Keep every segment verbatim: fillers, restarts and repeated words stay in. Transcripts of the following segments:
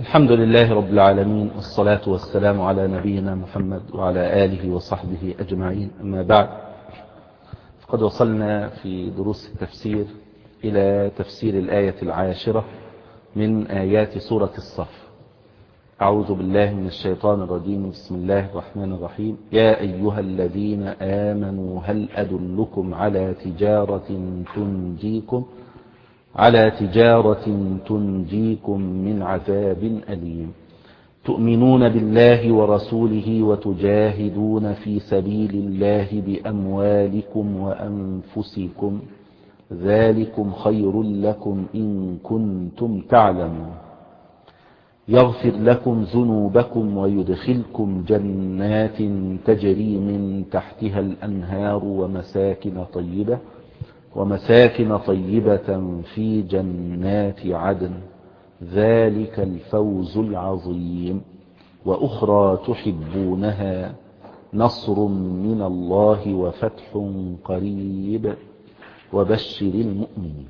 الحمد لله رب العالمين، والصلاة والسلام على نبينا محمد وعلى آله وصحبه أجمعين. أما بعد، فقد وصلنا في دروس التفسير إلى تفسير الآية العاشرة من آيات سورة الصف. أعوذ بالله من الشيطان الرجيم. بسم الله الرحمن الرحيم. يا أيها الذين آمنوا هل أدلكم على تجارة تنجيكم على تجارة تنجيكم من عذاب أليم تؤمنون بالله ورسوله وتجاهدون في سبيل الله بأموالكم وأنفسكم ذلكم خير لكم إن كنتم تعلمون يغفر لكم ذنوبكم ويدخلكم جنات تجري من تحتها الأنهار ومساكن طيبة ومساكن طيبة في جنات عدن ذلك الفوز العظيم وأخرى تحبونها نصر من الله وفتح قريب وبشر المؤمنين.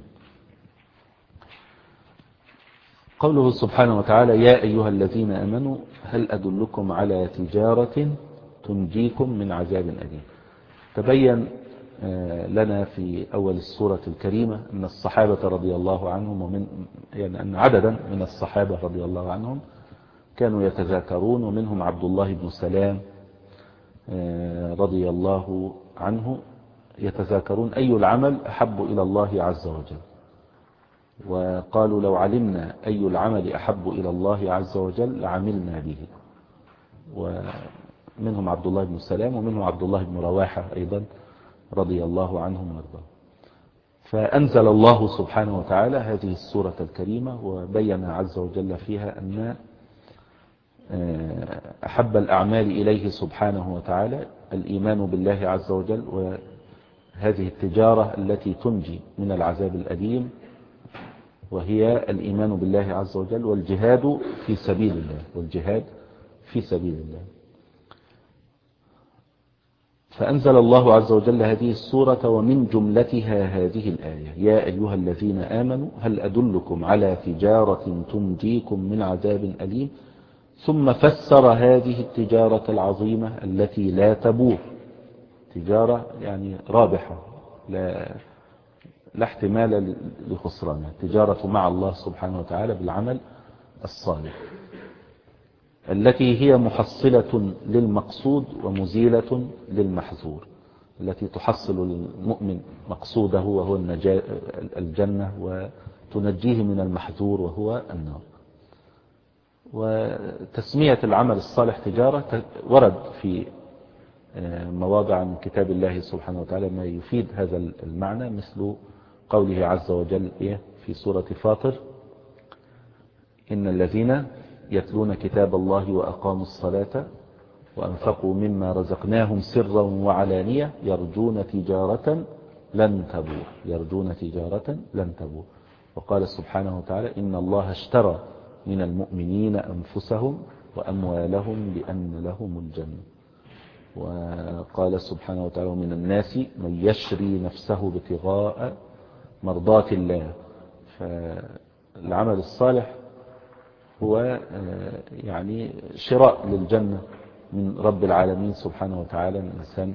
قوله سبحانه وتعالى: يا أيها الذين آمنوا هل أدلكم على تجارة تنجيكم من عذاب أليم. تبين لنا في أول السورة الكريمة أن الصحابة رضي الله عنهم ومن يعني أن عددا من الصحابة رضي الله عنهم كانوا يتذاكرون، ومنهم عبد الله بن سلام رضي الله عنه، يتذاكرون أي العمل أحب إلى الله عز وجل، وقالوا: لو علمنا أي العمل أحب إلى الله عز وجل لعملنا به. ومنهم عبد الله بن سلام ومنهم عبد الله بن رواحة أيضا رضي الله عنهم وارضاهم. فأنزل الله سبحانه وتعالى هذه السورة الكريمة وبين عز وجل فيها أن أحب الأعمال إليه سبحانه وتعالى الإيمان بالله عز وجل، وهذه التجارة التي تنجي من العذاب الأليم وهي الإيمان بالله عز وجل والجهاد في سبيل الله والجهاد في سبيل الله. فأنزل الله عز وجل هذه السورة ومن جملتها هذه الآية: يا أيها الذين آمنوا هل أدلكم على تجارة تنجيكم من عذاب أليم. ثم فسر هذه التجارة العظيمة التي لا تبور، تجارة يعني رابحة لا, لا احتمال لخسرانها، تجارة مع الله سبحانه وتعالى بالعمل الصالح، التي هي محصلة للمقصود ومزيلة للمحذور، التي تحصل للمؤمن مقصوده وهو الجنة وتنجيه من المحذور وهو النار. وتسمية العمل الصالح تجارة ورد في مواضع من كتاب الله سبحانه وتعالى ما يفيد هذا المعنى، مثل قوله عز وجل في سورة فاطر: إن الذين يتلون كتاب الله وأقاموا الصلاة وأنفقوا مما رزقناهم سرا وعلانية يرجون تجارة لن تبور يرجون تجارة لن تبور. وقال سبحانه وتعالى: إن الله اشترى من المؤمنين أنفسهم وأموالهم بأن لهم الجنة. وقال سبحانه وتعالى: من الناس من يشري نفسه ابتغاء مرضات الله. فالعمل الصالح هو يعني شراء للجنة من رب العالمين سبحانه وتعالى. الإنسان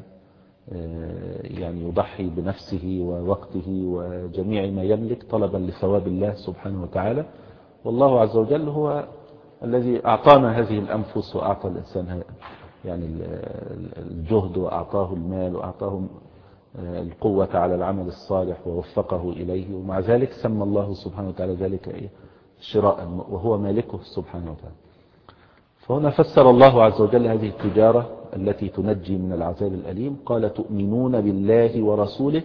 يعني يضحي بنفسه ووقته وجميع ما يملك طلبا لثواب الله سبحانه وتعالى، والله عز وجل هو الذي أعطانا هذه الأنفس وأعطى الإنسان يعني الجهد وأعطاه المال وأعطاه القوة على العمل الصالح ووفقه إليه، ومع ذلك سمى الله سبحانه وتعالى ذلك إيه؟ شراء، وهو مالكه سبحانه وتعالى. فهنا فسر الله عز وجل هذه التجارة التي تنجي من العذاب الأليم، قال: تؤمنون بالله ورسوله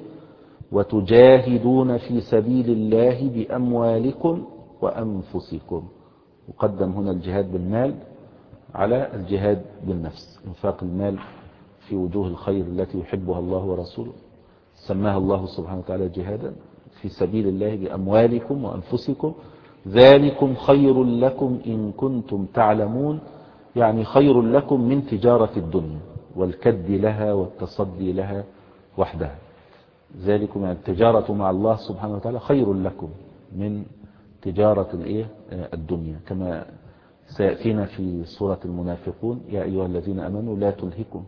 وتجاهدون في سبيل الله بأموالكم وأنفسكم. وقدم هنا الجهاد بالمال على الجهاد بالنفس، انفاق المال في وجوه الخير التي يحبها الله ورسوله، سماها الله سبحانه وتعالى جهادا في سبيل الله بأموالكم وأنفسكم ذلكم خير لكم إن كنتم تعلمون، يعني خير لكم من تجارة الدنيا والكد لها والتصدي لها وحدها. ذلكم يعني التجارة مع الله سبحانه وتعالى خير لكم من تجارة الإيه الدنيا، كما سيأتينا في سورة المنافقون: يا أيها الذين أمنوا لا تلهكم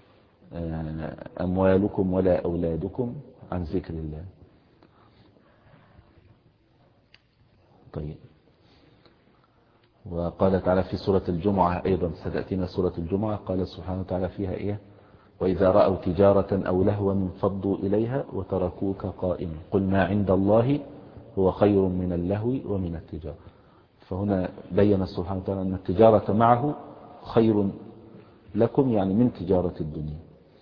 أموالكم ولا أولادكم عن ذكر الله. طيب، وقال تعالى في سورة الجمعة أيضا، ستأتينا سورة الجمعة، قال سبحانه وتعالى فيها إيه: وإذا رأوا تجارة أو لهوا انفضوا إليها وتركوك قائما قل ما عند الله هو خير من اللهو ومن التجارة. فهنا بين سبحانه وتعالى أن التجارة معه خير لكم، يعني من تجارة الدنيا.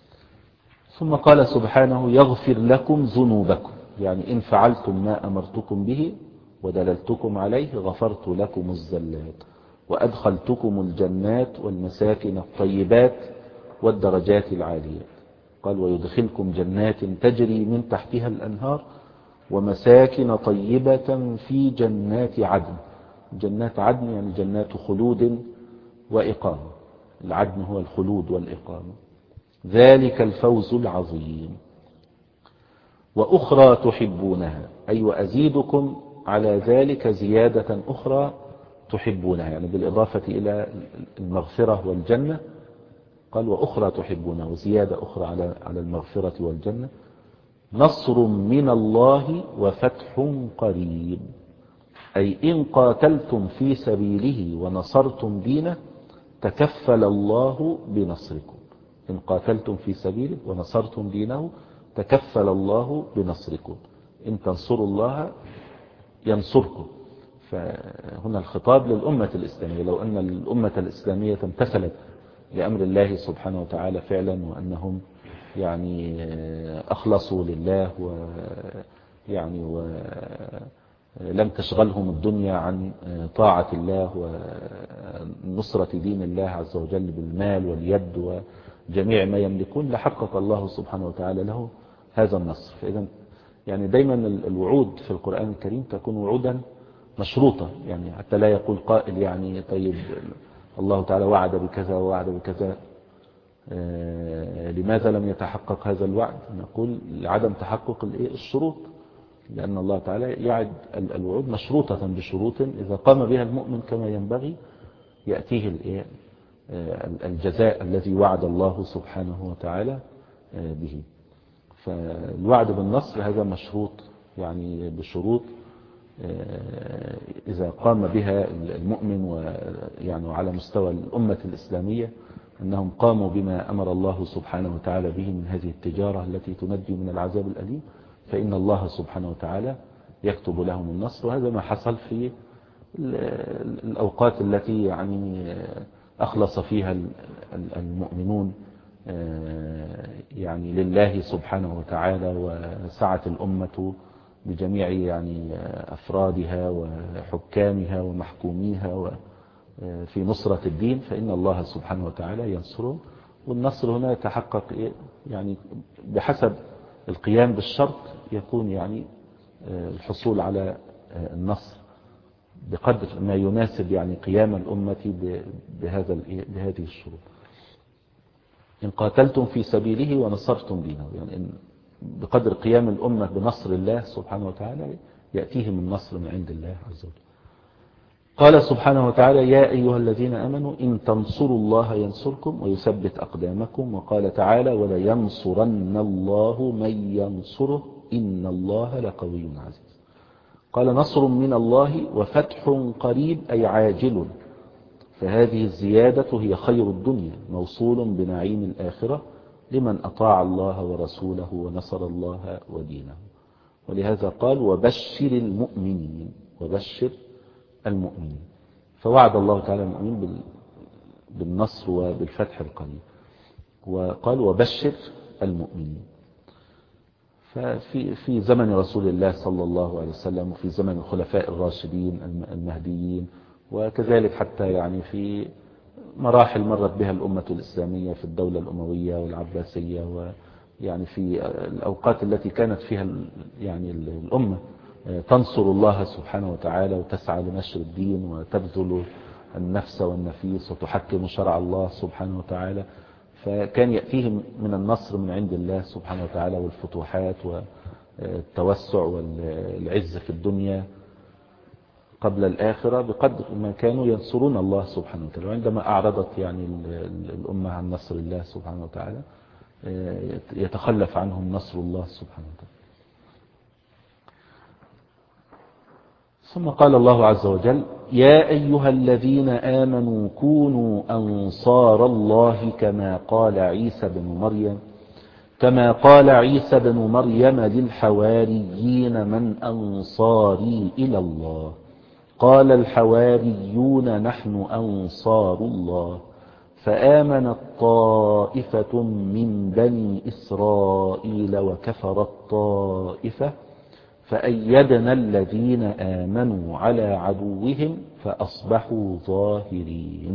ثم قال سبحانه: يغفر لكم ذنوبكم، يعني إن فعلتم ما أمرتكم به ودللتكم عليه غفرت لكم الزلات وأدخلتكم الجنات والمساكن الطيبات والدرجات العاليات. قال: ويدخلكم جنات تجري من تحتها الأنهار ومساكن طيبة في جنات عدن. جنات عدن يعني جنات خلود وإقامة. العدن هو الخلود والإقامة. ذلك الفوز العظيم. وأخرى تحبونها، أي وأزيدكم على ذلك زيادة أخرى تحبونها، يعني بالإضافة إلى المغفرة والجنة. قال: وأخرى تحبونها، وزيادة أخرى على على المغفرة والجنة: نصر من الله وفتح قريب، أي إن قاتلتم في سبيله ونصرتم دينه تكفل الله بنصركم. إن قاتلتم في سبيله ونصرتم دينه تكفل الله بنصركم. إن تنصروا الله ينصركم. فهنا الخطاب للأمة الإسلامية. لو أن الأمة الإسلامية امتثلت لأمر الله سبحانه وتعالى فعلا، وأنهم يعني أخلصوا لله ويعني ولم تشغلهم الدنيا عن طاعة الله ونصرة دين الله عز وجل بالمال واليد وجميع ما يملكون، لحقق الله سبحانه وتعالى له هذا النصر. فإذا يعني دايما الوعود في القرآن الكريم تكون وعودا مشروطة، يعني حتى لا يقول قائل يعني طيب الله تعالى وعد بكذا ووعد بكذا، لماذا لم يتحقق هذا الوعد؟ نقول لعدم تحقق الشروط، لأن الله تعالى يعد الوعود مشروطة بشروط إذا قام بها المؤمن كما ينبغي يأتيه الجزاء الذي وعد الله سبحانه وتعالى به. فالوعد بالنصر هذا مشروط، يعني بشروط إذا قام بها المؤمن، ويعني على مستوى الأمة الإسلامية أنهم قاموا بما أمر الله سبحانه وتعالى به من هذه التجارة التي تنجي من العذاب الأليم، فإن الله سبحانه وتعالى يكتب لهم النصر. وهذا ما حصل في الأوقات التي يعني أخلص فيها المؤمنون يعني لله سبحانه وتعالى، وسعت الأمة بجميع يعني أفرادها وحكامها ومحكوميها في نصرة الدين، فإن الله سبحانه وتعالى ينصره. والنصر هنا يتحقق يعني بحسب القيام بالشرط، يكون يعني الحصول على النصر بقدر ما يناسب يعني قيام الأمة بهذا بهذه الشروط. إن قاتلتم في سبيله ونصرتم دينه، يعني إن بقدر قيام الأمة بنصر الله سبحانه وتعالى يأتيهم النصر من عند الله عز وجل. قال سبحانه وتعالى: يا أيها الذين آمنوا إن تنصروا الله ينصركم ويثبت أقدامكم. وقال تعالى: ولينصرن الله من ينصره إن الله لقوي عزيز. قال: نصر من الله وفتح قريب، أي عاجل. فهذه الزيادة هي خير الدنيا موصول بنعيم الآخرة لمن أطاع الله ورسوله ونصر الله ودينه. ولهذا قال: وبشر المؤمنين. وبشر المؤمنين. فوعد الله تعالى المؤمنين بالنصر وبالفتح القريب، وقال: وبشر المؤمنين. ففي في زمن رسول الله صلى الله عليه وسلم، وفي زمن الخلفاء الراشدين المهديين، وكذلك حتى يعني في مراحل مرت بها الأمة الإسلامية في الدولة الأموية والعباسية، ويعني في الأوقات التي كانت فيها يعني الأمة تنصر الله سبحانه وتعالى وتسعى لنشر الدين وتبذل النفس والنفيس وتحكم شرع الله سبحانه وتعالى، فكان يأتيهم من النصر من عند الله سبحانه وتعالى والفتوحات والتوسع والعز في الدنيا. قبل الآخرة بقدر ما كانوا ينصرون الله سبحانه وتعالى. وعندما أعرضت يعني الأمة عن نصر الله سبحانه وتعالى يتخلف عنهم نصر الله سبحانه وتعالى. ثم قال الله عز وجل: يا أيها الذين آمنوا كونوا أنصار الله كما قال عيسى بن مريم كما قال عيسى بن مريم للحواريين من أنصاري إلى الله قال الحواريون نحن أنصار الله فآمنت طائفة من بني إسرائيل وكفرت طائفة فأيدنا الذين آمنوا على عدوهم فأصبحوا ظاهرين.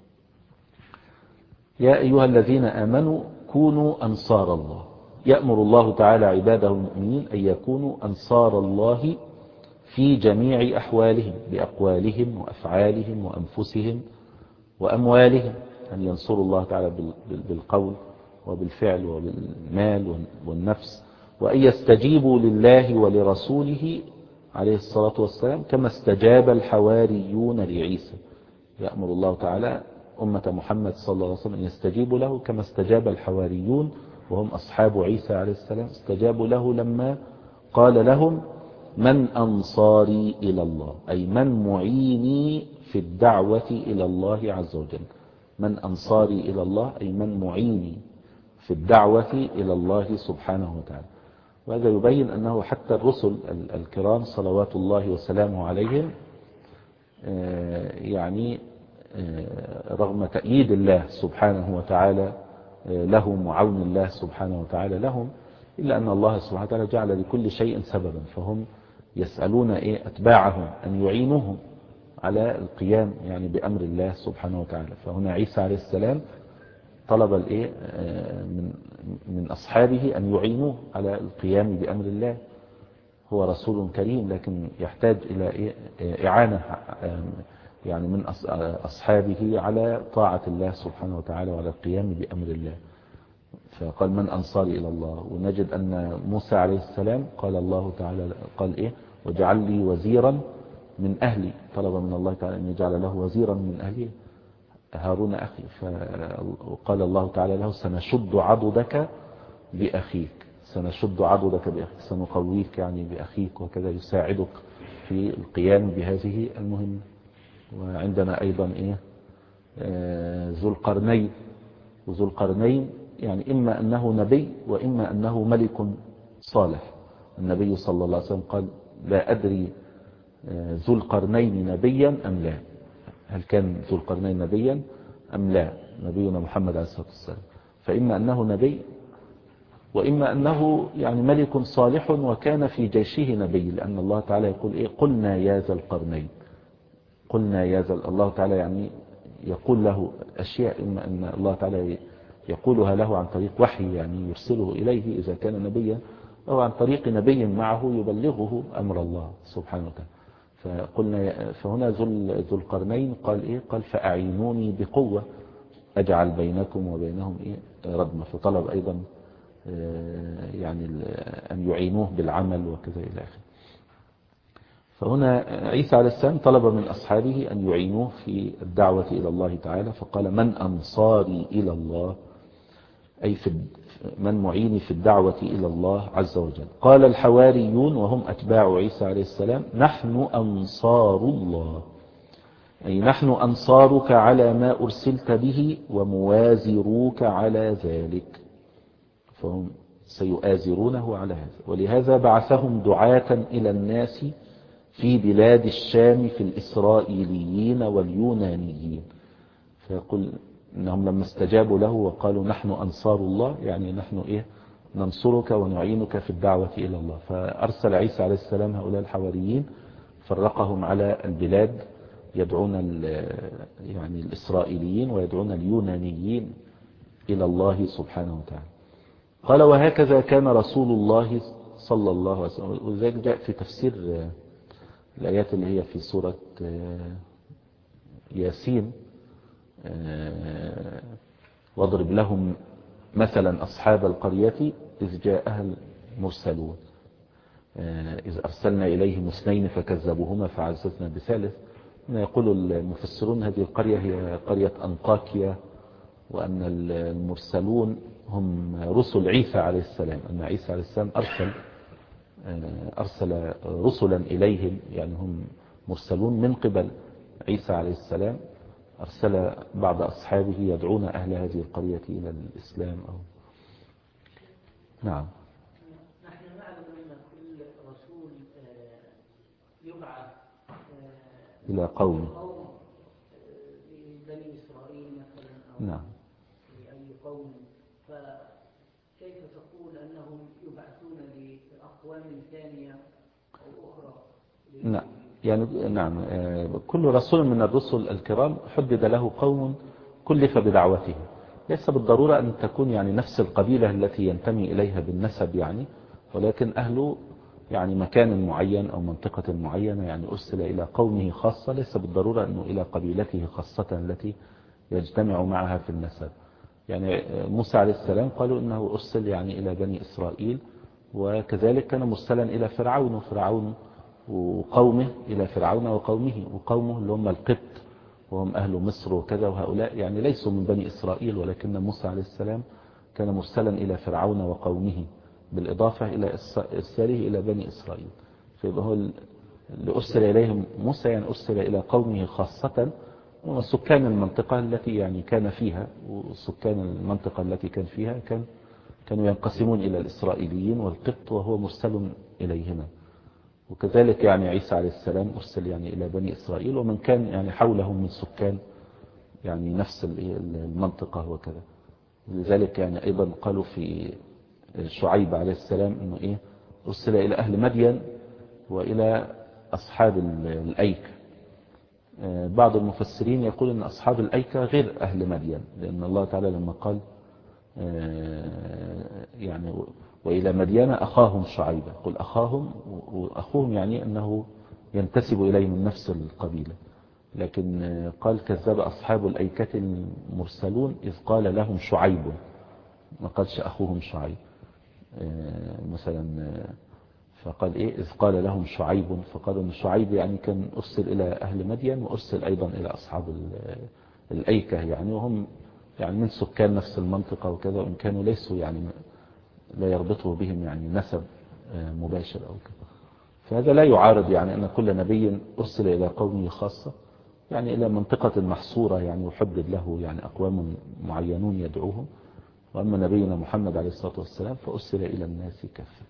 يا أيها الذين آمنوا كونوا أنصار الله. يأمر الله تعالى عباده المؤمنين أن يكونوا أنصار الله في جميع أحوالهم بأقوالهم وأفعالهم وأنفسهم وأموالهم، أن ينصروا الله تعالى بالقول وبالفعل وبالمال والنفس، وأن يستجيبوا لله ولرسوله عليه الصلاة والسلام كما استجاب الحواريون لعيسى. يأمر الله تعالى أمة محمد صلى الله عليه وسلم أن يستجيبوا له كما استجاب الحواريون وهم أصحاب عيسى عليه السلام، استجابوا له لما قال لهم: من أنصاري إلى الله، أي من معيني في الدعوة إلى الله عز وجل. من أنصاري إلى الله أي من معيني في الدعوة إلى الله سبحانه وتعالى. وهذا يبين أنه حتى الرسل الكرام صلوات الله وسلامه عليهم يعني رغم تأييد الله سبحانه وتعالى لهم وعون الله سبحانه وتعالى لهم، إلا أن الله سبحانه وتعالى جعل لكل شيء سببا، فهم يسألون إيه أتباعهم أن يعينوهم على القيام يعني بأمر الله سبحانه وتعالى. فهنا عيسى عليه السلام طلب الإيه من من أصحابه أن يعينوه على القيام بأمر الله. هو رسول كريم لكن يحتاج إلى إيه إعانة يعني من أصحابه على طاعة الله سبحانه وتعالى وعلى القيام بأمر الله. فقال: من أنصاري إلى الله. ونجد أن موسى عليه السلام قال الله تعالى قال إيه: وجعل لي وزيرا من أهلي. طلب من الله تعالى أن يجعل له وزيرا من أهله هارون أخي. فقال الله تعالى له: سنشد عضدك بأخيك سنشد عضدك بأخيك سنقويك يعني بأخيك، وكذا يساعدك في القيام بهذه المهمة. وعندنا أيضا إيه آه ذو القرنين. وذو القرنين يعني إما أنه نبي وإما أنه ملك صالح. النبي صلى الله عليه وسلم قال: لا أدري ذو القرنين نبيا أم لا. هل كان ذو القرنين نبيا أم لا؟ نبينا محمد عليه الصلاة والسلام. فإما أنه نبي وإما أنه يعني ملك صالح وكان في جيشه نبي، لأن الله تعالى يقول إيه: قلنا يا ذا القرنين. قلنا يا ذا الله تعالى يعني يقول له أشياء، إما أن الله تعالى يقولها له عن طريق وحي يعني يرسله إليه إذا كان نبيا، أو عن طريق نبي معه يبلغه أمر الله سبحانه وتعالى. فقلنا فهنا ذو القرنين قال إيه؟ قال: فأعينوني بقوة أجعل بينكم وبينهم إيه ردمة. فطلب أيضا يعني أن يعينوه بالعمل وكذا إلى آخره. فهنا عيسى عليه السلام طلب من أصحابه أن يعينوه في الدعوة إلى الله تعالى، فقال: من أنصاري إلى الله، أي في من معيني في الدعوة إلى الله عز وجل. قال الحواريون وهم أتباع عيسى عليه السلام: نحن أنصار الله، أي نحن أنصارك على ما أرسلت به وموازروك على ذلك. فهم سيؤازرونه على هذا. ولهذا بعثهم دعاة إلى الناس في بلاد الشام في الإسرائيليين واليونانيين. فيقول إنهم لما استجابوا له وقالوا: نحن أنصار الله، يعني نحن إيه ننصرك ونعينك في الدعوة إلى الله. فأرسل عيسى عليه السلام هؤلاء الحواريين، فرقهم على البلاد، يدعون يعني الإسرائيليين ويدعون اليونانيين إلى الله سبحانه وتعالى. قال: وهكذا كان رسول الله صلى الله عليه وسلم. وذلك جاء في تفسير الآيات اللي هي في سورة ياسين: واضرب لهم مثلا أصحاب القرية إذ جاءها المرسلون. إذ أرسلنا إليهم اثنين فكذبوهما فعززنا بثالث. يقول المفسرون هذه القرية هي قرية أنطاكيا، وأن المرسلون هم رسل عيسى عليه السلام، أن عيسى عليه السلام أرسل أرسل رسلا إليهم، يعني هم مرسلون من قبل عيسى عليه السلام، أرسل بعض أصحابه يدعون أهل هذه القرية إلى الإسلام أو نعم. نحن نعلم أن كل رسول يبعث إلى قوم لبني إسرائيل مثلا أو نعم. لأي قوم، فكيف تقول أنهم يبعثون لأقوام ثانية أو أخرى؟ نعم يعني نعم كل رسول من الرسل الكرام حدد له قوم كلف بدعوته، ليس بالضرورة أن تكون يعني نفس القبيلة التي ينتمي إليها بالنسب يعني، ولكن أهل يعني مكان معين أو منطقة معينة، يعني أرسل إلى قومه خاصة، ليس بالضرورة أنه إلى قبيلته خاصة التي يجتمع معها في النسب. يعني موسى عليه السلام قالوا إنه أرسل يعني إلى بني إسرائيل، وكذلك كان مرسلا إلى فرعون وفرعون وقومه، إلى فرعون وقومه وقومه اللي هم القبط وهم أهل مصر وكذا، وهؤلاء يعني ليسوا من بني إسرائيل، ولكن موسى عليه السلام كان مرسلا إلى فرعون وقومه بالإضافة إلى إرساله إلى بني إسرائيل. فيبقى هو اللي أرسل إليهم موسى يعني أرسل إلى قومه خاصة، وسكان المنطقة التي يعني كان فيها، وسكان المنطقة التي كان فيها كان كانوا ينقسمون إلى الإسرائيليين والقبط، وهو مرسل إليهما. وكذلك يعني عيسى عليه السلام أرسل يعني إلى بني إسرائيل ومن كان يعني حولهم من سكان يعني نفس المنطقة وكذا. لذلك يعني أيضا قالوا في شعيب عليه السلام إنه إيه أرسل إلى أهل مدين وإلى أصحاب الأيكة. بعض المفسرين يقول أن أصحاب الأيكة غير أهل مدين، لأن الله تعالى لما قال يعني وإلى مدين أخاهم شعيبا، قل أخاهم، وأخوهم يعني أنه ينتسب إليه من نفس القبيلة، لكن قال كذب أصحاب الأيكة المرسلون إذ قال لهم شعيب، ما قالش أخوهم شعيب مثلا، فقال إيه إذ قال لهم شعيب، فقال أن شعيب يعني كان أرسل إلى أهل مدين وأرسل أيضا إلى أصحاب الأيكة يعني، وهم يعني من سكان نفس المنطقة وكذا، وإن كانوا ليسوا يعني لا يربطه بهم يعني نسب مباشر أو كذا. فهذا لا يعارض يعني أن كل نبي أرسل إلى قومه خاصة، يعني إلى منطقة محصورة يعني يحدد له يعني أقوام معينون يدعوهم. وأما نبينا محمد عليه الصلاة والسلام فأرسل إلى الناس كافة.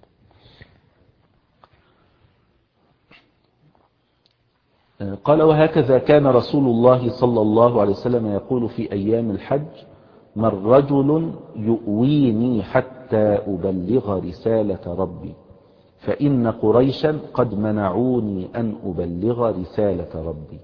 قال وهكذا كان رسول الله صلى الله عليه وسلم يقول في أيام الحج من رجل يؤويني حتى أبلغ رسالة ربي فإن قريشا قد منعوني أن أبلغ رسالة ربي.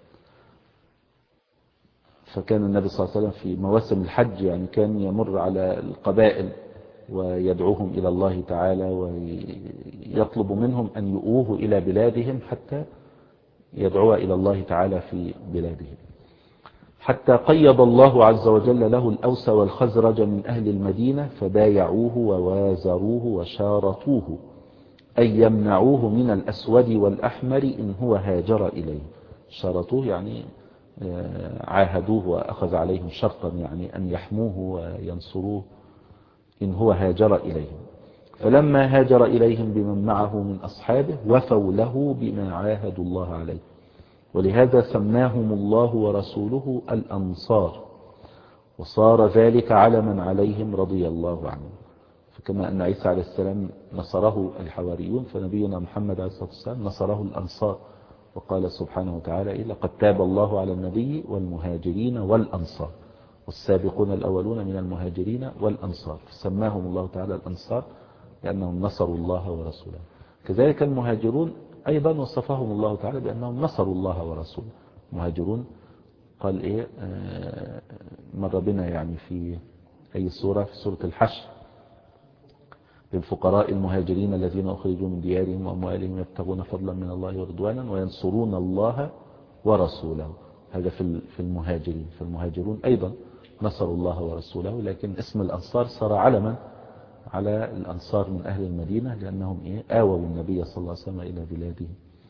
فكان النبي صلى الله عليه وسلم في مواسم الحج يعني كان يمر على القبائل ويدعوهم إلى الله تعالى ويطلب منهم أن يؤوه إلى بلادهم حتى يدعو إلى الله تعالى في بلادهم، حتى قيض الله عز وجل له الأوس والخزرج من أهل المدينة فبايعوه ووازروه وشارطوه أن يمنعوه من الأسود والأحمر إن هو هاجر إليه. شارطوه يعني عاهدوه وأخذ عليهم شرطا يعني أن يحموه وينصروه إن هو هاجر إليهم. فلما هاجر إليهم بمن معه من أصحابه وفوا له بما عاهدوا الله عليه، ولهذا سماهم الله ورسوله الأنصار، وصار ذلك علما عليهم رضي الله عنهم. فكما أن عيسى عليه السلام نصره الحواريون، فنبينا محمد عليه الصلاة والسلام نصره الأنصار، وقال سبحانه وتعالى لقد تاب الله على النبي والمهاجرين والأنصار والسابقون الأولون من المهاجرين والأنصار، فسماهم الله تعالى الأنصار لأنهم نصروا الله ورسوله. كذلك المهاجرون أيضا وصفهم الله تعالى بأنهم نصروا الله ورسوله. المهاجرون قال إيه آه مر بنا يعني في أي سورة، في سورة الحشر، للفقراء المهاجرين الذين أخرجوا من ديارهم وأموالهم يبتغون فضلا من الله ورضوانا وينصرون الله ورسوله. هذا في المهاجرين. فالمهاجرون أيضا نصروا الله ورسوله، لكن اسم الأنصار صار علما على الأنصار من أهل المدينة لأنهم إيه آووا النبي صلى الله عليه وسلم إلى بلاده.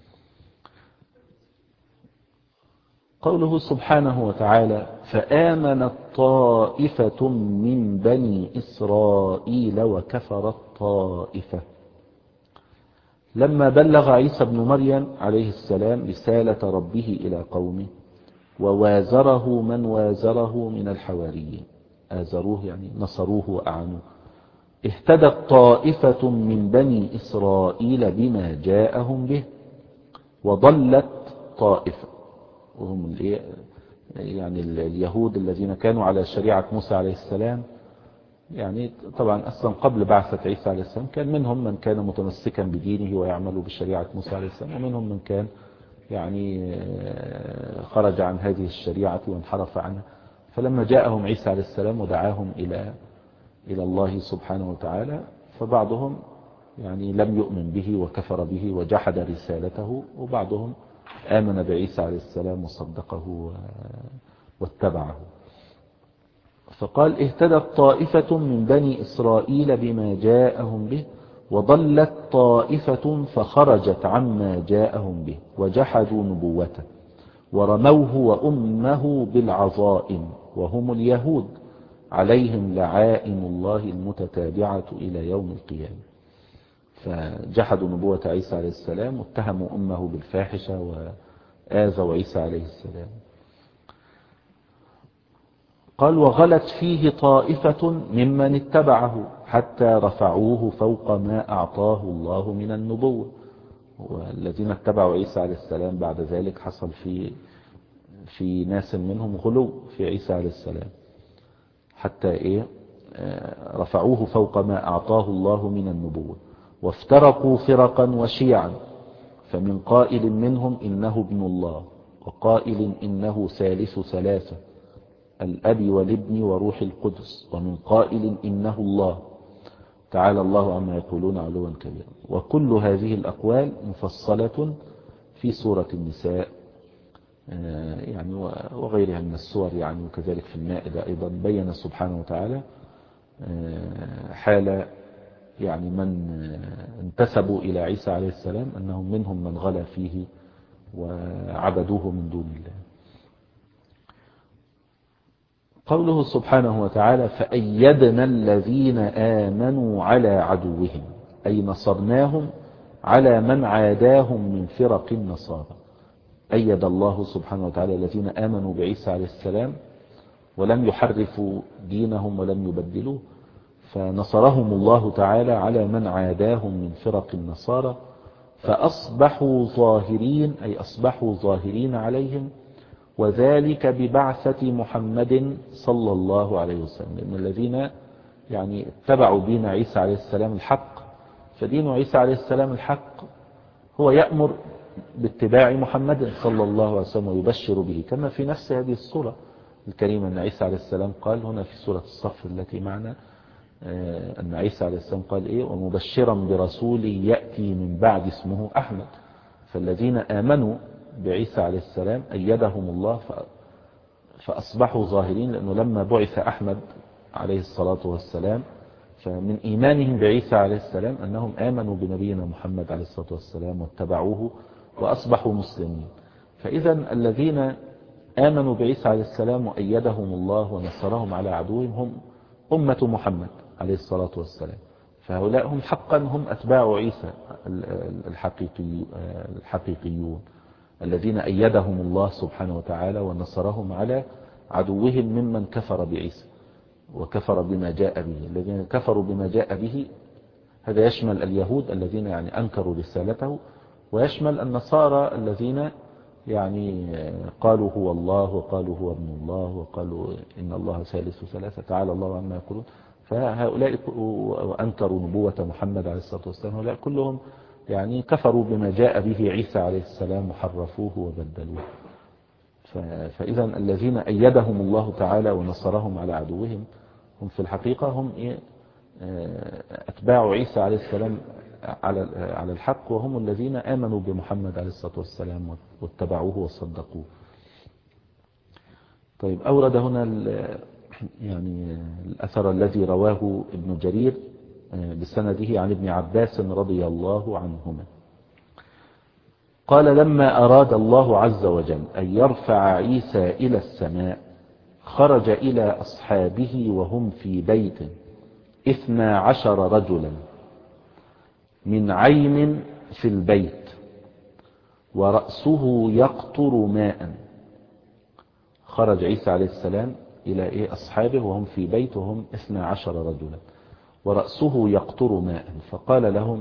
قوله سبحانه وتعالى فآمنت طائفة من بني إسرائيل وكفرت طائفة. لما بلغ عيسى بن مريم عليه السلام رسالة ربه إلى قومه ووازره من وازره من الحواريين، آزروه يعني نصروه وأعنوه، اهتدت طائفة من بني إسرائيل بما جاءهم به وضلت طائفة، وهم يعني اليهود الذين كانوا على شريعة موسى عليه السلام. يعني طبعا أصلا قبل بعثة عيسى عليه السلام كان منهم من كان متمسكا بدينه ويعمل بشريعة موسى عليه السلام، ومنهم من كان يعني خرج عن هذه الشريعة وانحرف عنها. فلما جاءهم عيسى عليه السلام ودعاهم إلى إلى الله سبحانه وتعالى، فبعضهم يعني لم يؤمن به وكفر به وجحد رسالته، وبعضهم آمن بعيسى عليه السلام وصدقه واتبعه. فقال اهتدت طائفة من بني إسرائيل بما جاءهم به وضلت طائفة فخرجت عما جاءهم به وجحدوا نبوته ورموه وأمه بالعظائم وهم اليهود عليهم لعائن الله المتتابعة إلى يوم القيامة. فجحدوا نبوة عيسى عليه السلام واتهموا أمه بالفاحشة وآذوا عيسى عليه السلام. قال وغلت فيه طائفة ممن اتبعه حتى رفعوه فوق ما أعطاه الله من النبوة. والذين اتبعوا عيسى عليه السلام بعد ذلك حصل في في ناس منهم غلو في عيسى عليه السلام حتى إيه رفعوه فوق ما أعطاه الله من النبوة وافترقوا فرقا وشيعا، فمن قائل منهم إنه ابن الله وقائل إنه ثالث ثلاثة الأب والابن وروح القدس، ومن قائل إنه الله تعالى الله عما يقولون علوا كبيرا. وكل هذه الأقوال مفصلة في سورة النساء يعني وغيرها من السور يعني، وكذلك في المائدة أيضا بين سبحانه وتعالى حال يعني من انتسبوا إلى عيسى عليه السلام أنهم منهم من غلا فيه وعبدوه من دون الله. قوله سبحانه وتعالى فأيدنا الذين آمنوا على عدوهم، أي نصرناهم على من عاداهم من فرق النصارى. أيد الله سبحانه وتعالى الذين آمنوا بعيسى عليه السلام ولم يحرفوا دينهم ولم يبدلوه، فنصرهم الله تعالى على من عاداهم من فرق النصارى فأصبحوا ظاهرين، أي أصبحوا ظاهرين عليهم، وذلك ببعثة محمد صلى الله عليه وسلم. لأن الذين يعني اتبعوا دين عيسى عليه السلام الحق، فدين عيسى عليه السلام الحق هو يأمر باتباع محمد صلى الله عليه وسلم ويبشر به، كما في نفس هذه السورة الكريمة أن عيسى عليه السلام قال هنا في سورة الصف التي معنا أن عيسى عليه السلام قال إيه ومبشرا برسول يأتي من بعد اسمه أحمد. فالذين آمنوا بعيسى عليه السلام أيدهم الله فأصبحوا ظاهرين، لأنه لما بعث أحمد عليه الصلاة والسلام فمن إيمانهم بعيسى عليه السلام أنهم آمنوا بنبينا محمد عليه الصلاة والسلام واتبعوه وأصبحوا مسلمين. فإذا الذين آمنوا بعيسى عليه السلام وأيدهم الله ونصرهم على عدوهم هم أمة محمد عليه الصلاة والسلام، فهؤلاء هم حقا هم أتباع عيسى الحقيقي الحقيقيون الذين أيدهم الله سبحانه وتعالى ونصرهم على عدوهم ممن كفر بعيسى وكفر بما جاء به. الذين كفروا بما جاء به هذا يشمل اليهود الذين يعني أنكروا رسالته، ويشمل النصارى الذين يعني قالوا هو الله وقالوا هو ابن الله وقالوا إن الله ثالث ثلاثة تعالى الله عما يقولون. فهؤلاء وأنكروا نبوة محمد عليه الصلاة والسلام، هؤلاء كلهم يعني كفروا بما جاء به عيسى عليه السلام وحرفوه وبدلوه. فإذا الذين أيدهم الله تعالى ونصرهم على عدوهم هم في الحقيقة هم أتباع عيسى عليه السلام على على الحق، وهم الذين آمنوا بمحمد عليه الصلاة والسلام واتبعوه وصدقوه. طيب أورد هنا يعني الأثر الذي رواه ابن جرير بسنده عن ابن عباس رضي الله عنهما قال لما أراد الله عز وجل أن يرفع عيسى إلى السماء خرج إلى أصحابه وهم في بيت اثنا عشر رجلا من عين في البيت ورأسه يقطر ماء. خرج عيسى عليه السلام إلى إيه أصحابه وهم في بيت وهم اثنا عشر رجلا ورأسه يقطر ماء فقال لهم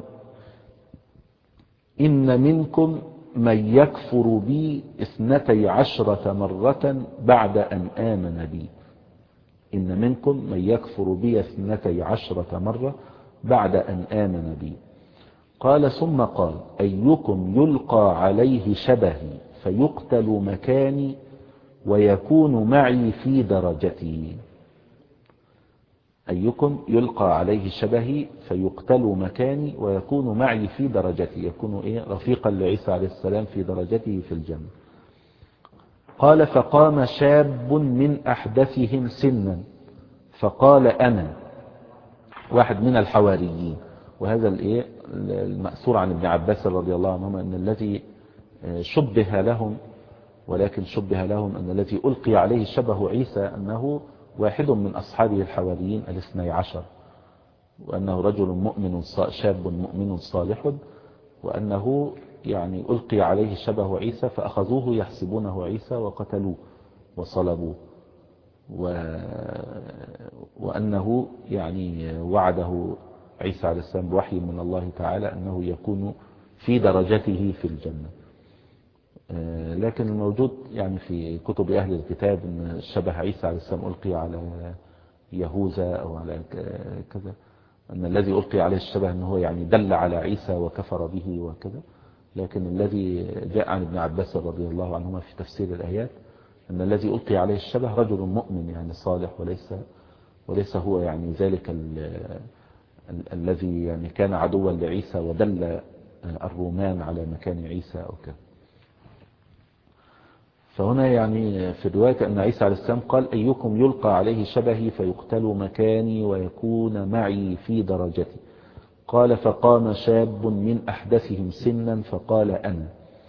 إن منكم من يكفر بي اثنتي عشرة مرة بعد أن آمن بي. إن منكم من يكفر بي اثنتي عشرة مرة بعد أن آمن بي. قال ثم قال أيكم يلقى عليه شبهي فيقتل مكاني ويكون معي في درجتي. أيكم يلقى عليه شبهي فيقتل مكاني ويكون معي في درجتي، يكون إيه رفيقا لعيسى عليه السلام في درجته في الجنة. قال فقام شاب من أحدثهم سنا فقال أنا، واحد من الحواريين. وهذا الإيه المأثور عن ابن عباس رضي الله عنهما أن الذي شبه لهم ولكن شبه لهم أن الذي ألقي عليه شبه عيسى أنه واحد من أصحابه الحواريين الاثني عشر، وأنه رجل مؤمن شاب مؤمن صالح، وأنه يعني ألقي عليه شبه عيسى فأخذوه يحسبونه عيسى وقتلوه وصلبوه، و... وأنه يعني وعده عيسى عليه السلام بوحي من الله تعالى أنه يكون في درجته في الجنة. لكن الموجود يعني في كتب أهل الكتاب أن شبه عيسى عليه السلام ألقي على يهوذا أو على كذا، أن الذي ألقي عليه الشبه أنه يعني دل على عيسى وكفر به وكذا. لكن الذي جاء عن ابن عباس رضي الله عنهما في تفسير الآيات أن الذي ألقي عليه الشبه رجل مؤمن يعني صالح، وليس وليس هو يعني ذلك ال ال الذي يعني كان عدوا لعيسى ودل الرومان على مكان عيسى أو كذا. فهنا يعني في الرواية أن عيسى عليه السلام قال أيكم يلقى عليه شبهي فيقتل مكاني ويكون معي في درجتي. قال فقام شاب من أحدثهم سنا فقال أنا.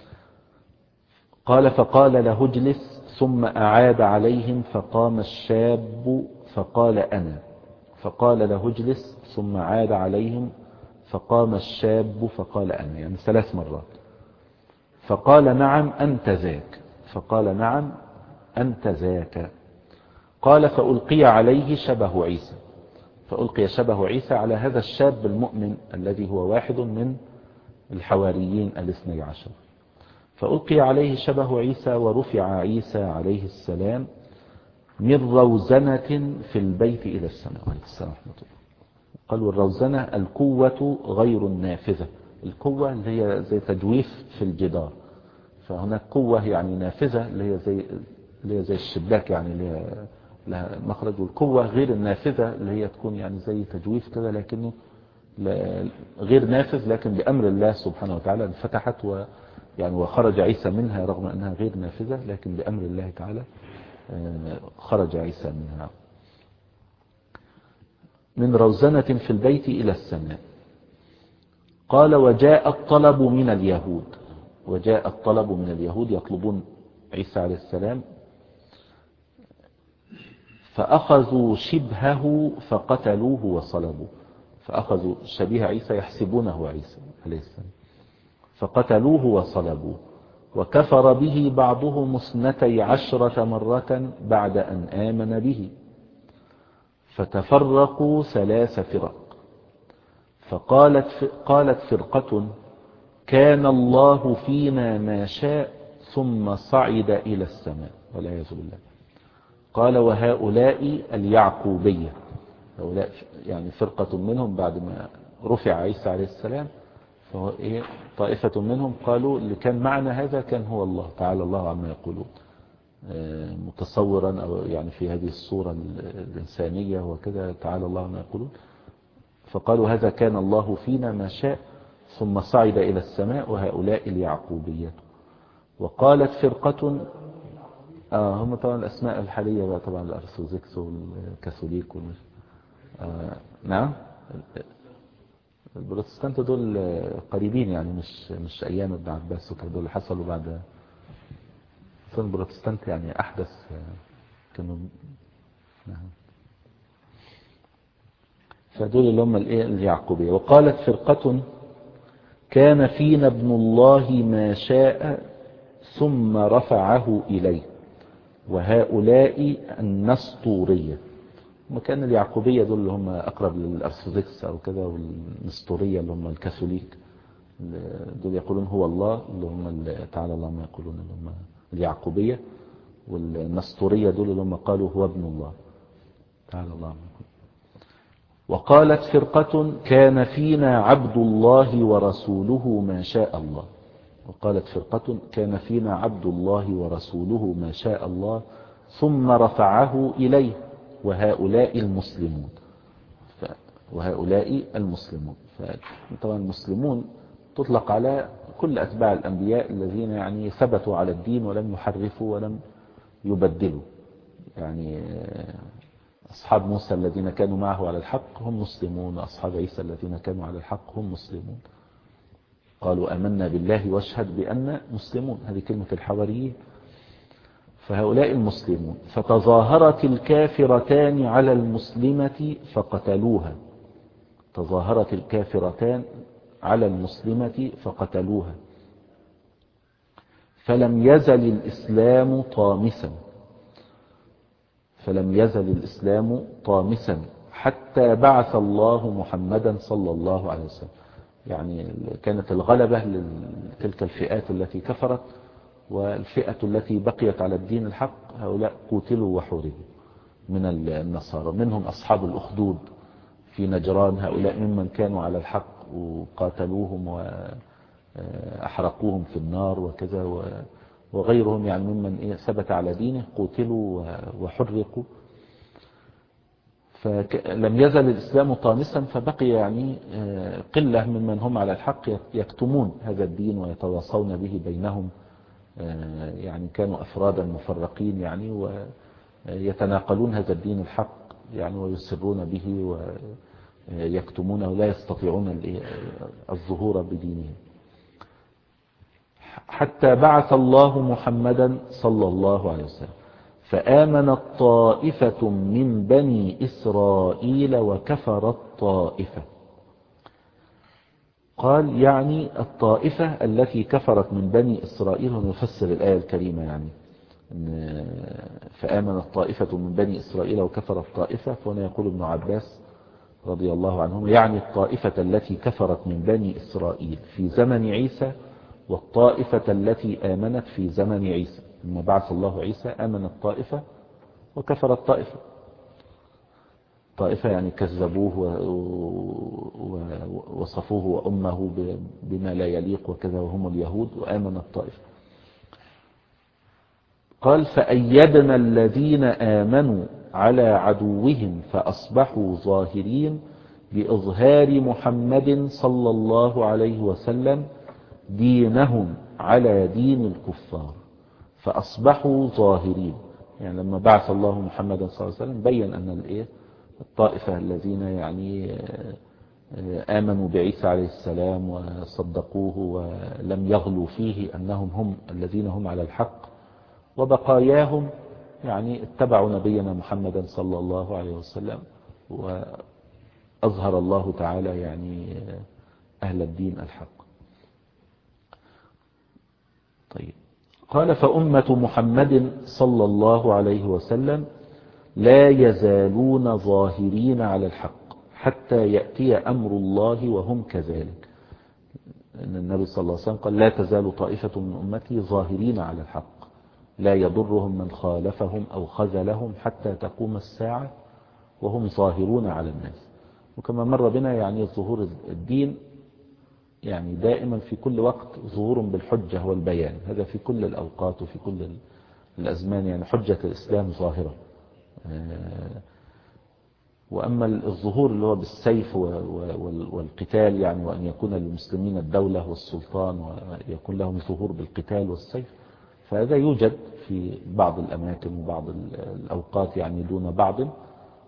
قال فقال له اجلس ثم أعاد عليهم فقام الشاب فقال أنا. فقال له اجلس ثم عاد عليهم فقام الشاب فقال أنا، يعني ثلاث مرات. فقال نعم أنت ذاك. فقال نعم أنت ذاك. قال فألقي عليه شبه عيسى، فألقي شبه عيسى على هذا الشاب المؤمن الذي هو واحد من الحواريين الاثني عشر. فألقي عليه شبه عيسى ورفع عيسى عليه السلام من روزنة في البيت إلى السماء. قالوا الروزنة القوة غير النافذة، القوة اللي هي زي تجويف في الجدار، فهناك قوة يعني نافذة اللي هي زي اللي هي زي الشباك يعني اللي هي لها مخرج، والقوة غير النافذة اللي هي تكون يعني زي تجويف كده لكنه غير نافذ، لكن بأمر الله سبحانه وتعالى انفتحت و يعني وخرج عيسى منها رغم أنها غير نافذة، لكن بأمر الله تعالى خرج عيسى منها. من روزنة في البيت إلى السماء. قال وجاء الطلب من اليهود، وجاء الطلب من اليهود يطلبون عيسى عليه السلام، فأخذوا شبهه فقتلوه وصلبوه. فأخذوا شبيه عيسى يحسبونه عيسى عليه السلام فقتلوه وصلبوه. وكفر به بعضهم اثنتي عشرة مرة بعد أن آمن به، فتفرقوا ثلاث فرق. فقالت قالت فرقة كان الله فينا ما شاء ثم صعد إلى السماء والعياذ بالله. قال وهؤلاء اليعقوبية، هؤلاء يعني فرقة منهم بعد ما رفع عيسى عليه السلام، فهو إيه طائفة منهم قالوا اللي كان معنا هذا كان هو الله تعالى الله عما يقولون، متصورا أو يعني في هذه الصورة الإنسانية وكذا تعالى الله عما يقولون. فقالوا هذا كان الله فينا ما شاء ثم صعد إلى السماء وهؤلاء اليعقوبية. وقالت فرقة آه هم طبعا الأسماء الحالية بقى طبعا الأرثوذكس والكاثوليك والمش... آه نعم البروتستانت دول قريبين يعني، مش مش أيام ابن عباس وكده، دول اللي حصلوا بعد. البروتستانت يعني أحدث كانوا. فدول اللي هم الايه اليعقوبية. وقالت فرقة كان فينا ابن الله ما شاء ثم رفعه إليه، وهؤلاء النسطورية. وكان اليعقوبية دول اللي هم أقرب للأرثوذكس أو كده، والنسطورية اللي هم الكاثوليك، دول يقولون هو الله، اللي هم تعالى الله ما يقولون اللي هم اليعقوبية. والنسطورية دول اللي هم قالوا هو ابن الله تعالى الله ما يقولون. وقالت فرقة كان فينا عبد الله ورسوله ما شاء الله. وقالت فرقة كان فينا عبد الله ورسوله ما شاء الله ثم رفعه إليه، وهؤلاء المسلمون. ف... وهؤلاء المسلمون. فطبعا المسلمون تطلق على كل أتباع الأنبياء الذين يعني ثبتوا على الدين ولم يحرفوا ولم يبدلوا. يعني أصحاب موسى الذين كانوا معه على الحق هم مسلمون، وأصحاب عيسى الذين كانوا على الحق هم مسلمون. قالوا آمنا بالله واشهد بأن مسلمون، هذه كلمة الحواريين. فهؤلاء المسلمون. فتظاهرت الكافرتان على المسلمة فقتلوها. تظاهرت الكافرتان على المسلمة فقتلوها. فلم يزل الإسلام طامسا فلم يزل الإسلام طامسا حتى بعث الله محمدا صلى الله عليه وسلم. يعني كانت الغلبة لتلك الفئات التي كفرت، والفئة التي بقيت على الدين الحق هؤلاء قتلوا وحوربوا من النصارى. منهم أصحاب الأخدود في نجران، هؤلاء ممن كانوا على الحق وقاتلوهم وأحرقوهم في النار وكذا، وغيرهم يعني ممن ثبت على دينه قتلوا وحرقوا. فلم يزل الإسلام طامسا، فبقي يعني قلة ممن هم على الحق يكتمون هذا الدين ويتواصون به بينهم. يعني كانوا أفرادا مفرقين يعني، ويتناقلون هذا الدين الحق يعني، ويسرون به ويكتمونه، لا يستطيعون الظهور بدينهم. حتى بعث الله محمدا صلى الله عليه وسلم، فآمنت طائفة من بني إسرائيل وكفرت طائفة. قال يعني الطائفة التي كفرت من بني إسرائيل، ونفسر الآية الكريمة يعني فآمنت طائفة من بني إسرائيل وكفرت طائفة. فهنا يقول ابن عباس رضي الله عنهم يعني الطائفة التي كفرت من بني إسرائيل في زمن عيسى، والطائفة التي آمنت في زمن عيسى. لما بعث الله عيسى آمنت طائفة وكفرت طائفة. طائفة يعني كذبوه ووصفوه وأمه بما لا يليق وكذا، وهم اليهود، وآمنت طائفة. قال فأيدنا الذين آمنوا على عدوهم فأصبحوا ظاهرين بإظهار محمد صلى الله عليه وسلم دينهم على دين الكفار، فأصبحوا ظاهرين. يعني لما بعث الله محمدا صلى الله عليه وسلم بين أن الإيه الطائفة الذين يعني آمنوا بعيسى عليه السلام وصدقوه ولم يغلوا فيه أنهم هم الذين هم على الحق، وبقاياهم يعني اتبعوا نبينا محمدا صلى الله عليه وسلم، وأظهر الله تعالى يعني أهل الدين الحق. طيب قال فأمة محمد صلى الله عليه وسلم لا يزالون ظاهرين على الحق حتى يأتي أمر الله وهم كذلك. أن النبي صلى الله عليه وسلم قال لا تزال طائفة من أمتي ظاهرين على الحق لا يضرهم من خالفهم أو خذلهم حتى تقوم الساعة وهم ظاهرون على الناس. وكما مر بنا يعني ظهور الدين يعني دائما في كل وقت ظهور بالحجة والبيان، هذا في كل الأوقات وفي كل الأزمان. يعني حجة الإسلام ظاهرة. وأما الظهور اللي هو بالسيف والقتال يعني، وأن يكون للمسلمين الدولة والسلطان ويكون لهم ظهور بالقتال والسيف، فهذا يوجد في بعض الأماكن وبعض الأوقات يعني دون بعض.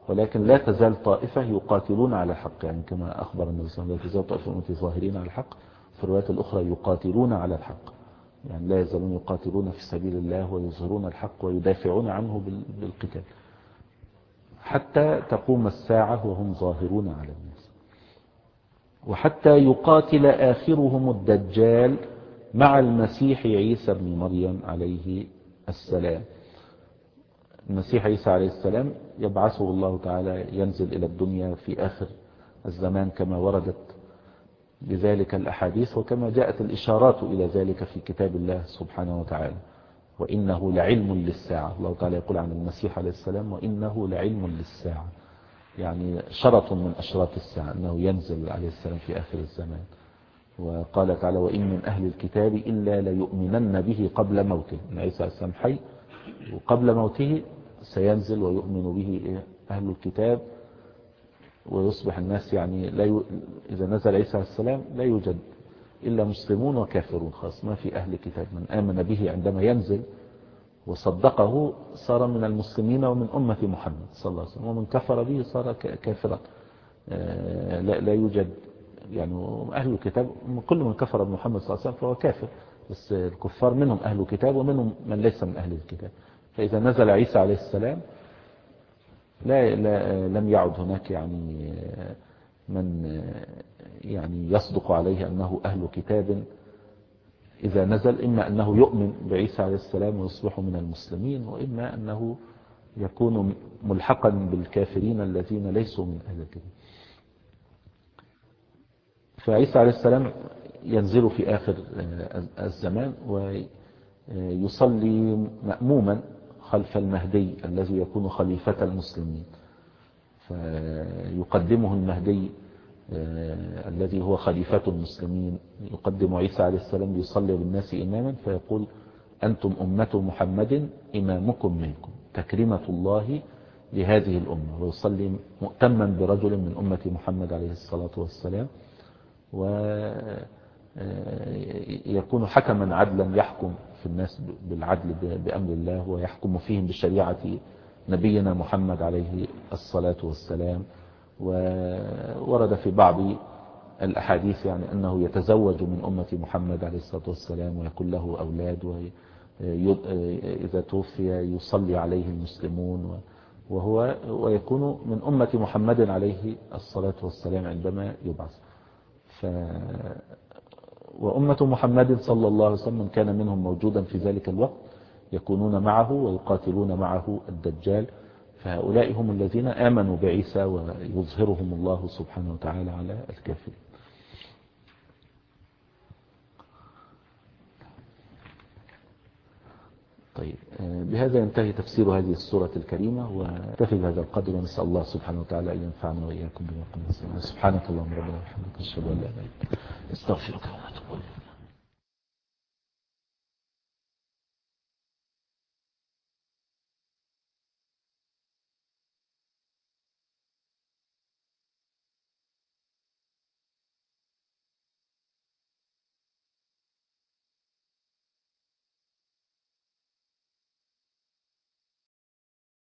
ولكن لا تزال طائفة يقاتلون على الحق، يعني كما أخبر النبي صلى الله عليه وسلم لا تزال طائفة من ظاهرين على الحق، في الروايات الأخرى يقاتلون على الحق، يعني لا يزالون يقاتلون في سبيل الله ويظهرون الحق ويدافعون عنه بالقتال حتى تقوم الساعة وهم ظاهرون على الناس، وحتى يقاتل آخرهم الدجال مع المسيح عيسى بن مريم عليه السلام. المسيح عيسى عليه السلام يبعثه الله تعالى، ينزل إلى الدنيا في آخر الزمان كما وردت بذلك الأحاديث، وكما جاءت الإشارات إلى ذلك في كتاب الله سبحانه وتعالى. وإنه لعلم للساعة، الله تعالى يقول عن المسيح عليه السلام وإنه لعلم للساعة، يعني شرط من أشراط الساعة أنه ينزل عليه السلام في آخر الزمان. وقال تعالى وإن من أهل الكتاب إلا ليؤمنن به قبل موته، إن عيسى عليه السلام حي وقبل موته سينزل ويؤمن به أهل الكتاب، ويصبح الناس يعني لا ي... إذا نزل عيسى عليه السلام لا يوجد إلا مسلمون وكافرون خاص، ما في أهل كتاب. من آمن به عندما ينزل وصدقه صار من المسلمين ومن أمة محمد صلى الله عليه وسلم، ومن كفر به صار كافرا. لا, لا يوجد يعني أهل الكتاب، كل من كفر بمحمد صلى الله عليه وسلم فهو كافر، بس الكفار منهم أهل الكتاب ومنهم من ليس من أهل الكتاب. فإذا نزل عيسى عليه السلام لا, لا لم يعد هناك يعني من يعني يصدق عليه أنه أهل كتاب إذا نزل، إما أنه يؤمن بعيسى عليه السلام ويصبح من المسلمين، وإما أنه يكون ملحقا بالكافرين الذين ليسوا من أهل الكتاب. فعيسى عليه السلام ينزل في آخر الزمان ويصلي مأموما خلف المهدي الذي يكون خليفة المسلمين، فيقدمه المهدي الذي هو خليفة المسلمين، يقدم عيسى عليه السلام ليصلي بالناس إماما فيقول أنتم أمة محمد إمامكم منكم، تكريمة الله لهذه الأمة، ويصلي مؤتما برجل من أمة محمد عليه الصلاة والسلام، ويكون حكما عدلا يحكم في الناس بالعدل بأمر الله، ويحكم فيهم بشريعة نبينا محمد عليه الصلاة والسلام. وورد في بعض الأحاديث يعني أنه يتزوج من أمة محمد عليه الصلاة والسلام ويكون له أولاد، وإذا توفي يصلي عليه المسلمون، وهو ويكون من أمة محمد عليه الصلاة والسلام عندما يبعث. ف وأمة محمد صلى الله عليه وسلم كان منهم موجودا في ذلك الوقت يكونون معه ويقاتلون معه الدجال، فهؤلاء هم الذين آمنوا بعيسى ويظهرهم الله سبحانه وتعالى على الكافرين. طيب، بهذا ينتهي تفسير هذه السورة الكريمة، ونكتفي بهذا القدر، ونسأل الله سبحانه وتعالى أن ينفعنا وإياكم بما قلنا. سبحانك اللهم ربنا وبحمدك، أشهد أن لا إله إلا أنت، أستغفرك.